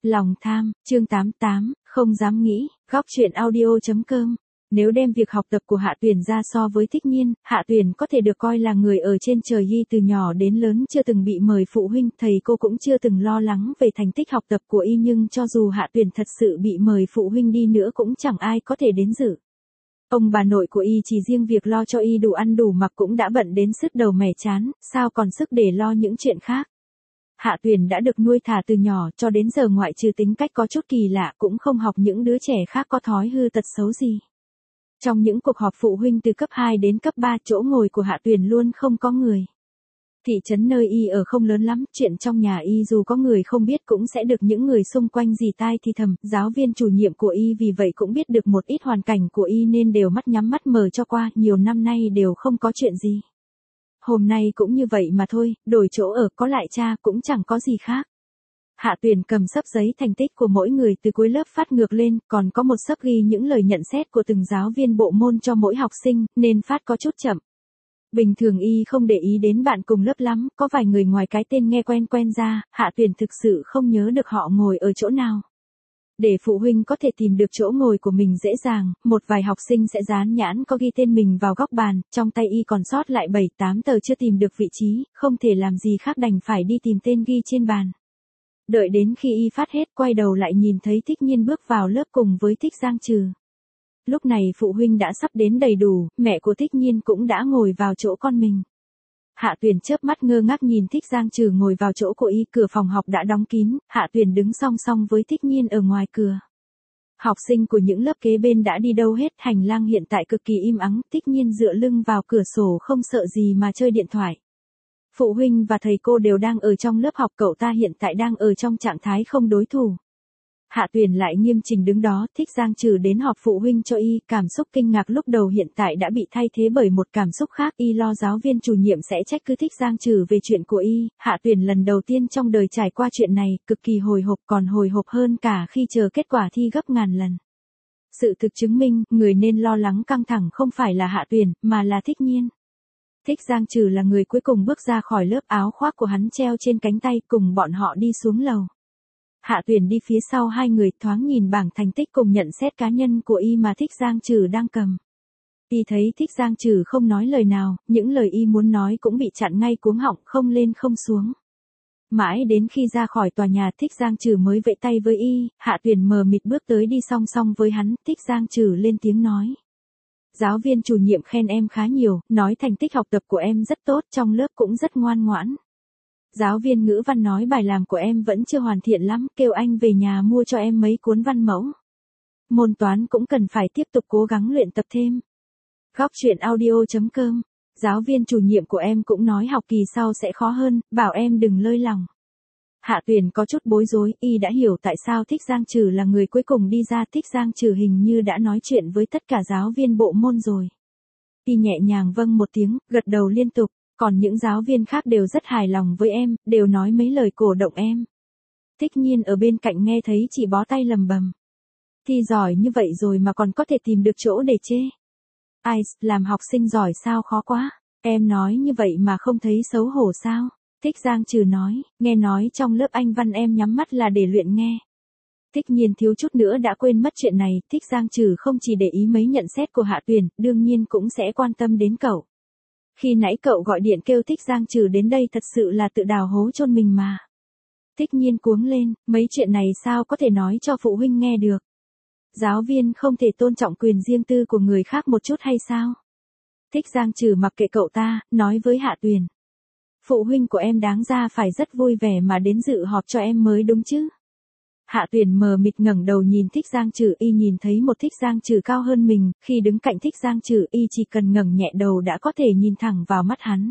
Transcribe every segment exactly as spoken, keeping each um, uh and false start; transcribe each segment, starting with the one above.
Lòng tham, chương tám mươi tám, không dám nghĩ, góc truyện audio.com. Nếu đem việc học tập của Hạ Tuyền ra so với Thích Nhiên, Hạ Tuyền có thể được coi là người ở trên trời ghi từ nhỏ đến lớn chưa từng bị mời phụ huynh, thầy cô cũng chưa từng lo lắng về thành tích học tập của y, nhưng cho dù Hạ Tuyền thật sự bị mời phụ huynh đi nữa cũng chẳng ai có thể đến dự. Ông bà nội của y chỉ riêng việc lo cho y đủ ăn đủ mặc cũng đã bận đến sứt đầu mẻ chán, sao còn sức để lo những chuyện khác. Hạ Tuyền đã được nuôi thả từ nhỏ cho đến giờ, ngoại trừ tính cách có chút kỳ lạ cũng không học những đứa trẻ khác có thói hư tật xấu gì. Trong những cuộc họp phụ huynh từ cấp hai đến cấp ba, chỗ ngồi của Hạ Tuyền luôn không có người. Thị trấn nơi y ở không lớn lắm, chuyện trong nhà y dù có người không biết cũng sẽ được những người xung quanh rì tai thì thầm, giáo viên chủ nhiệm của y vì vậy cũng biết được một ít hoàn cảnh của y nên đều mắt nhắm mắt mở cho qua, nhiều năm nay đều không có chuyện gì. Hôm nay cũng như vậy mà thôi, đổi chỗ ở có lại cha cũng chẳng có gì khác. Hạ Tuyền cầm xấp giấy thành tích của mỗi người từ cuối lớp phát ngược lên, còn có một xấp ghi những lời nhận xét của từng giáo viên bộ môn cho mỗi học sinh, nên phát có chút chậm. Bình thường y không để ý đến bạn cùng lớp lắm, có vài người ngoài cái tên nghe quen quen ra, Hạ Tuyền thực sự không nhớ được họ ngồi ở chỗ nào. Để phụ huynh có thể tìm được chỗ ngồi của mình dễ dàng, một vài học sinh sẽ dán nhãn có ghi tên mình vào góc bàn, trong tay y còn sót lại bảy tám tờ chưa tìm được vị trí, không thể làm gì khác đành phải đi tìm tên ghi trên bàn. Đợi đến khi y phát hết, quay đầu lại nhìn thấy Thích Nhiên bước vào lớp cùng với Thích Giang Trừ. Lúc này phụ huynh đã sắp đến đầy đủ, mẹ của Thích Nhiên cũng đã ngồi vào chỗ con mình. Hạ Tuyền chớp mắt ngơ ngác nhìn Thích Giang Trừ ngồi vào chỗ của y, cửa phòng học đã đóng kín, Hạ Tuyền đứng song song với Thích Nhiên ở ngoài cửa. Học sinh của những lớp kế bên đã đi đâu hết, hành lang hiện tại cực kỳ im ắng, Thích Nhiên dựa lưng vào cửa sổ không sợ gì mà chơi điện thoại. Phụ huynh và thầy cô đều đang ở trong lớp học, cậu ta hiện tại đang ở trong trạng thái không đối thủ. Hạ Tuyền lại nghiêm chỉnh đứng đó, Thích Giang Trừ đến họp phụ huynh cho y, cảm xúc kinh ngạc lúc đầu hiện tại đã bị thay thế bởi một cảm xúc khác, y lo giáo viên chủ nhiệm sẽ trách cứ Thích Giang Trừ về chuyện của y. Hạ Tuyền lần đầu tiên trong đời trải qua chuyện này, cực kỳ hồi hộp, còn hồi hộp hơn cả khi chờ kết quả thi gấp ngàn lần. Sự thực chứng minh, người nên lo lắng căng thẳng không phải là Hạ Tuyền, mà là Thích Nhiên. Thích Giang Trừ là người cuối cùng bước ra khỏi lớp, áo khoác của hắn treo trên cánh tay, cùng bọn họ đi xuống lầu. Hạ Tuyền đi phía sau hai người, thoáng nhìn bảng thành tích cùng nhận xét cá nhân của y mà Thích Giang Trừ đang cầm. Y thấy Thích Giang Trừ không nói lời nào, những lời y muốn nói cũng bị chặn ngay cuống họng, không lên không xuống. Mãi đến khi ra khỏi tòa nhà, Thích Giang Trừ mới vẫy tay với y, Hạ Tuyền mờ mịt bước tới đi song song với hắn, Thích Giang Trừ lên tiếng nói. Giáo viên chủ nhiệm khen em khá nhiều, nói thành tích học tập của em rất tốt, trong lớp cũng rất ngoan ngoãn. Giáo viên ngữ văn nói bài làm của em vẫn chưa hoàn thiện lắm, kêu anh về nhà mua cho em mấy cuốn văn mẫu. Môn toán cũng cần phải tiếp tục cố gắng luyện tập thêm. Góc truyện audio.com. Giáo viên chủ nhiệm của em cũng nói học kỳ sau sẽ khó hơn, bảo em đừng lơi lòng. Hạ Tuyền có chút bối rối, y đã hiểu tại sao Thích Giang Trừ là người cuối cùng đi ra. Thích Giang Trừ hình như đã nói chuyện với tất cả giáo viên bộ môn rồi. Y nhẹ nhàng vâng một tiếng, gật đầu liên tục, còn những giáo viên khác đều rất hài lòng với em, đều nói mấy lời cổ động em. Thích Nhiên ở bên cạnh nghe thấy chỉ bó tay lầm bầm. Thi giỏi như vậy rồi mà còn có thể tìm được chỗ để chê. Ai, làm học sinh giỏi sao khó quá, em nói như vậy mà không thấy xấu hổ sao? Thích Giang Trừ nói, nghe nói trong lớp Anh văn em nhắm mắt là để luyện nghe. Thích Nhiên thiếu chút nữa đã quên mất chuyện này, Thích Giang Trừ không chỉ để ý mấy nhận xét của Hạ Tuyền, đương nhiên cũng sẽ quan tâm đến cậu. Khi nãy cậu gọi điện kêu Thích Giang Trừ đến đây thật sự là tự đào hố chôn mình mà. Thích Nhiên cuống lên, mấy chuyện này sao có thể nói cho phụ huynh nghe được. Giáo viên không thể tôn trọng quyền riêng tư của người khác một chút hay sao? Thích Giang Trừ mặc kệ cậu ta, nói với Hạ Tuyền. Phụ huynh của em đáng ra phải rất vui vẻ mà đến dự họp cho em mới đúng chứ. Hạ Tuyền mờ mịt ngẩng đầu nhìn Thích Giang Trừ, y nhìn thấy một Thích Giang Trừ cao hơn mình, khi đứng cạnh Thích Giang Trừ y chỉ cần ngẩng nhẹ đầu đã có thể nhìn thẳng vào mắt hắn.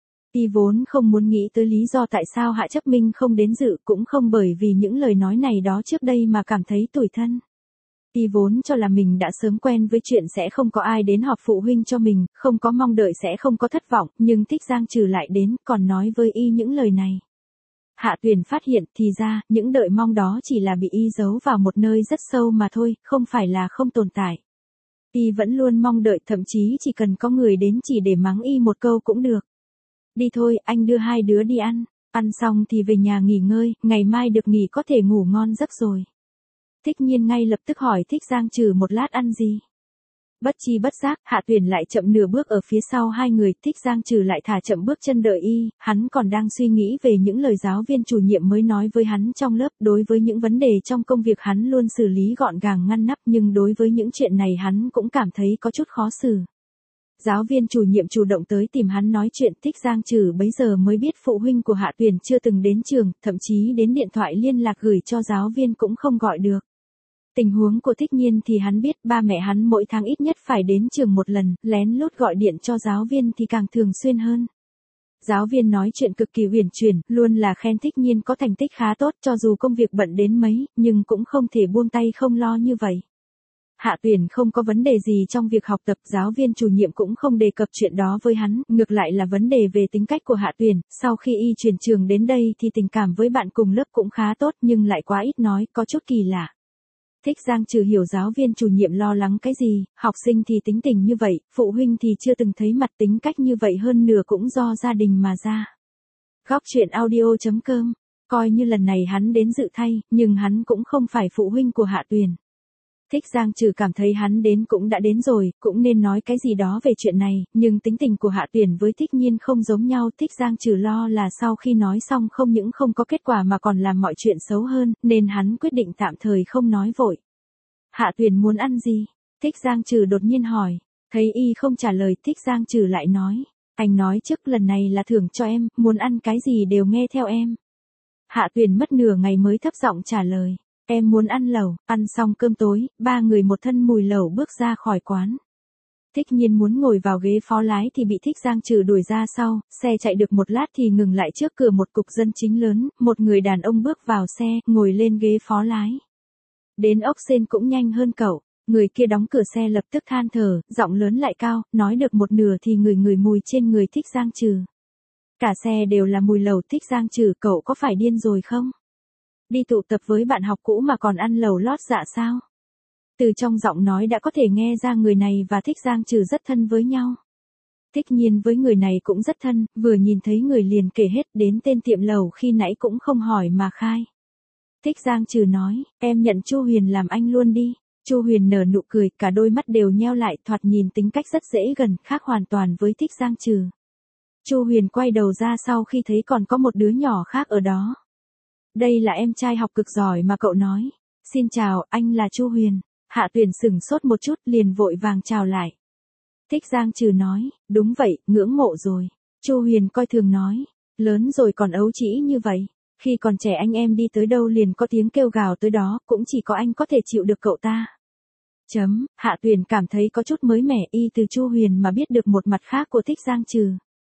Y vốn không muốn nghĩ tới lý do tại sao Hạ Chấp Minh không đến dự, cũng không bởi vì những lời nói này đó trước đây mà cảm thấy tủi thân. Y vốn cho là mình đã sớm quen với chuyện sẽ không có ai đến họp phụ huynh cho mình, không có mong đợi sẽ không có thất vọng, nhưng Thích Giang Trừ lại đến, còn nói với y những lời này. Hạ Tuyền phát hiện thì ra, những đợi mong đó chỉ là bị y giấu vào một nơi rất sâu mà thôi, không phải là không tồn tại. Y vẫn luôn mong đợi, thậm chí chỉ cần có người đến chỉ để mắng y một câu cũng được. Đi thôi, anh đưa hai đứa đi ăn. Ăn xong thì về nhà nghỉ ngơi, ngày mai được nghỉ có thể ngủ ngon giấc rồi. Thích Nhiên ngay lập tức hỏi Thích Giang Trừ một lát ăn gì. Bất chi bất giác, Hạ Tuyền lại chậm nửa bước ở phía sau hai người, Thích Giang Trừ lại thả chậm bước chân đợi y, hắn còn đang suy nghĩ về những lời giáo viên chủ nhiệm mới nói với hắn trong lớp, đối với những vấn đề trong công việc hắn luôn xử lý gọn gàng ngăn nắp, nhưng đối với những chuyện này hắn cũng cảm thấy có chút khó xử. Giáo viên chủ nhiệm chủ động tới tìm hắn nói chuyện, Thích Giang Trừ bấy giờ mới biết phụ huynh của Hạ Tuyền chưa từng đến trường, thậm chí đến điện thoại liên lạc gửi cho giáo viên cũng không gọi được. Tình huống của Thích Nhiên thì hắn biết, ba mẹ hắn mỗi tháng ít nhất phải đến trường một lần, lén lút gọi điện cho giáo viên thì càng thường xuyên hơn. Giáo viên nói chuyện cực kỳ uyển chuyển, luôn là khen Thích Nhiên có thành tích khá tốt, cho dù công việc bận đến mấy, nhưng cũng không thể buông tay không lo như vậy. Hạ Tuyền không có vấn đề gì trong việc học tập, giáo viên chủ nhiệm cũng không đề cập chuyện đó với hắn, ngược lại là vấn đề về tính cách của Hạ Tuyền. Sau khi y chuyển trường đến đây thì tình cảm với bạn cùng lớp cũng khá tốt, nhưng lại quá ít nói, có chút kỳ lạ. Thích Giang Trừ hiểu giáo viên chủ nhiệm lo lắng cái gì, học sinh thì tính tình như vậy, phụ huynh thì chưa từng thấy mặt tính cách như vậy, hơn nửa cũng do gia đình mà ra. Góc truyện audio chấm com, coi như lần này hắn đến dự thay, nhưng hắn cũng không phải phụ huynh của Hạ Tuyền. Thích Giang Trừ cảm thấy hắn đến cũng đã đến rồi, cũng nên nói cái gì đó về chuyện này, nhưng tính tình của Hạ Tuyền với Thích Nhiên không giống nhau. Thích Giang Trừ lo là sau khi nói xong không những không có kết quả mà còn làm mọi chuyện xấu hơn, nên hắn quyết định tạm thời không nói vội. Hạ Tuyền muốn ăn gì? Thích Giang Trừ đột nhiên hỏi. Thấy y không trả lời, Thích Giang Trừ lại nói. Anh nói trước lần này là thưởng cho em, muốn ăn cái gì đều nghe theo em. Hạ Tuyền mất nửa ngày mới thấp giọng trả lời. Em muốn ăn lẩu. Ăn xong cơm tối, ba người một thân mùi lẩu bước ra khỏi quán. Thích Nhiên muốn ngồi vào ghế phó lái thì bị Thích Giang Trừ đuổi ra sau, xe chạy được một lát thì ngừng lại trước cửa một cục dân chính lớn, một người đàn ông bước vào xe, ngồi lên ghế phó lái. Đến ốc sên cũng nhanh hơn cậu. Người kia đóng cửa xe lập tức than thở, giọng lớn lại cao, nói được một nửa thì ngửi ngửi mùi trên người Thích Giang Trừ. Cả xe đều là mùi lẩu. Thích Giang Trừ, cậu có phải điên rồi không? Đi tụ tập với bạn học cũ mà còn ăn lẩu lót dạ sao? Từ trong giọng nói đã có thể nghe ra người này và Thích Giang Trừ rất thân với nhau. Thích Nhiên với người này cũng rất thân, vừa nhìn thấy người liền kể hết, đến tên tiệm lẩu khi nãy cũng không hỏi mà khai. Thích Giang Trừ nói, em nhận Chu Huyền làm anh luôn đi. Chu Huyền nở nụ cười, cả đôi mắt đều nheo lại, thoạt nhìn tính cách rất dễ gần, khác hoàn toàn với Thích Giang Trừ. Chu Huyền quay đầu ra sau khi thấy còn có một đứa nhỏ khác ở đó. Đây là em trai học cực giỏi mà cậu nói. Xin chào, anh là Chu Huyền. Hạ Tuyền sửng sốt một chút, liền vội vàng chào lại. Thích Giang Trừ nói, đúng vậy, ngưỡng mộ rồi. Chu Huyền coi thường nói, lớn rồi còn ấu trĩ như vậy. Khi còn trẻ anh em đi tới đâu liền có tiếng kêu gào tới đó, cũng chỉ có anh có thể chịu được cậu ta. Chấm, Hạ Tuyền cảm thấy có chút mới mẻ, y từ Chu Huyền mà biết được một mặt khác của Thích Giang Trừ.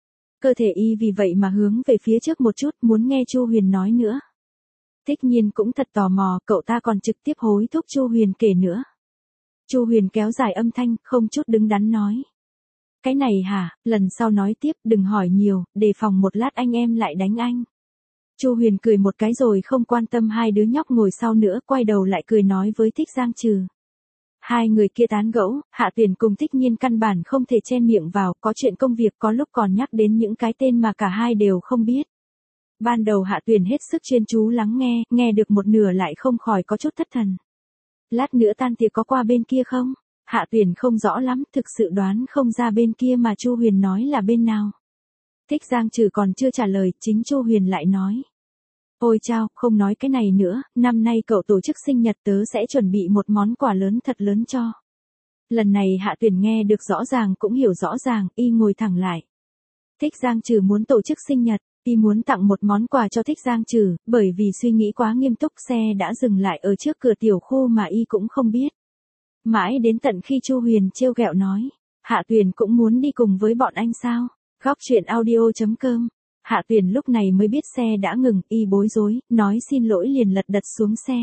Cơ thể y vì vậy mà hướng về phía trước một chút, muốn nghe Chu Huyền nói nữa. Thích Nhiên cũng thật tò mò, cậu ta còn trực tiếp hối thúc Chu Huyền kể nữa. Chu Huyền kéo dài âm thanh, không chút đứng đắn nói. Cái này hả, lần sau nói tiếp, đừng hỏi nhiều, đề phòng một lát anh em lại đánh anh. Chu Huyền cười một cái rồi không quan tâm hai đứa nhóc ngồi sau nữa, quay đầu lại cười nói với Thích Giang Trừ. Hai người kia tán gẫu, Hạ Tuyền cùng Thích Nhiên căn bản không thể che miệng vào, có chuyện công việc có lúc còn nhắc đến những cái tên mà cả hai đều không biết. Ban đầu Hạ Tuyền hết sức chuyên chú lắng nghe, nghe được một nửa lại không khỏi có chút thất thần. Lát nữa tan tiệc có qua bên kia không? Hạ Tuyền không rõ lắm, thực sự đoán không ra bên kia mà Chu Huyền nói là bên nào. Thích Giang Trừ còn chưa trả lời, chính Chu Huyền lại nói. Ôi chao, không nói cái này nữa, năm nay cậu tổ chức sinh nhật tớ sẽ chuẩn bị một món quà lớn thật lớn cho. Lần này Hạ Tuyền nghe được rõ ràng cũng hiểu rõ ràng, y ngồi thẳng lại. Thích Giang Trừ muốn tổ chức sinh nhật, y muốn tặng một món quà cho Thích Giang Trừ, bởi vì suy nghĩ quá nghiêm túc xe đã dừng lại ở trước cửa tiểu khu mà y cũng không biết. Mãi đến tận khi Chu Huyền trêu ghẹo nói, Hạ Tuyền cũng muốn đi cùng với bọn anh sao? Góc truyện audio chấm com. Hạ Tuyền lúc này mới biết xe đã ngừng, y bối rối, nói xin lỗi liền lật đật xuống xe.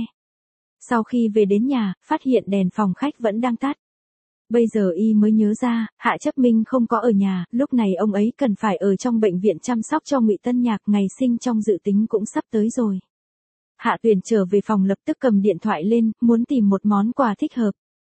Sau khi về đến nhà, phát hiện đèn phòng khách vẫn đang tắt. Bây giờ y mới nhớ ra, Hạ Chấp Minh không có ở nhà, lúc này ông ấy cần phải ở trong bệnh viện chăm sóc cho Ngụy Tân Nhạc, ngày sinh trong dự tính cũng sắp tới rồi. Hạ Tuyền trở về phòng lập tức cầm điện thoại lên, muốn tìm một món quà thích hợp.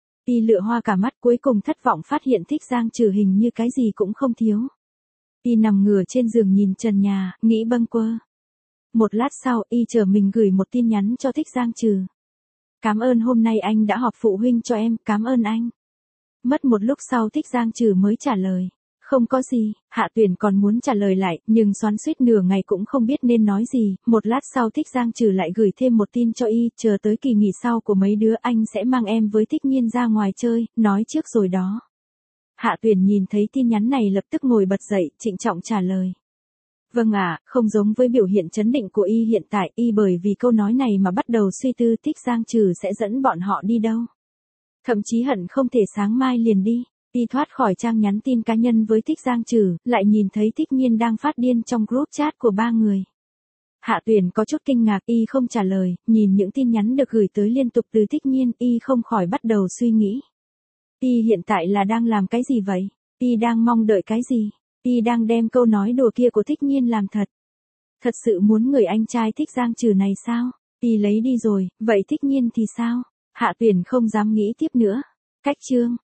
Y lựa hoa cả mắt, cuối cùng thất vọng phát hiện Thích Giang Trừ hình như cái gì cũng không thiếu. Y nằm ngửa trên giường nhìn trần nhà, nghĩ bâng quơ. Một lát sau, y chờ mình gửi một tin nhắn cho Thích Giang Trừ. Cảm ơn hôm nay anh đã họp phụ huynh cho em, cảm ơn anh. Mất một lúc sau Thích Giang Trừ mới trả lời. Không có gì, Hạ Tuyền còn muốn trả lời lại, nhưng xoắn xuýt nửa ngày cũng không biết nên nói gì. Một lát sau Thích Giang Trừ lại gửi thêm một tin cho y, chờ tới kỳ nghỉ sau của mấy đứa anh sẽ mang em với Thích Nhiên ra ngoài chơi, nói trước rồi đó. Hạ Tuyền nhìn thấy tin nhắn này lập tức ngồi bật dậy, trịnh trọng trả lời. Vâng ạ, không giống với biểu hiện trấn định của y hiện tại, y bởi vì câu nói này mà bắt đầu suy tư Thích Giang Trừ sẽ dẫn bọn họ đi đâu. Thậm chí hận không thể sáng mai liền đi. Y thoát khỏi trang nhắn tin cá nhân với Thích Giang Trừ, lại nhìn thấy Thích Nhiên đang phát điên trong group chat của ba người. Hạ Tuyền có chút kinh ngạc, y không trả lời, nhìn những tin nhắn được gửi tới liên tục từ Thích Nhiên, y không khỏi bắt đầu suy nghĩ. Y hiện tại là đang làm cái gì vậy? Y đang mong đợi cái gì? Y đang đem câu nói đùa kia của Thích Nhiên làm thật. Thật sự muốn người anh trai Thích Giang Trừ này sao? Y lấy đi rồi, vậy Thích Nhiên thì sao? Hạ Tuyền không dám nghĩ tiếp nữa. Cách chương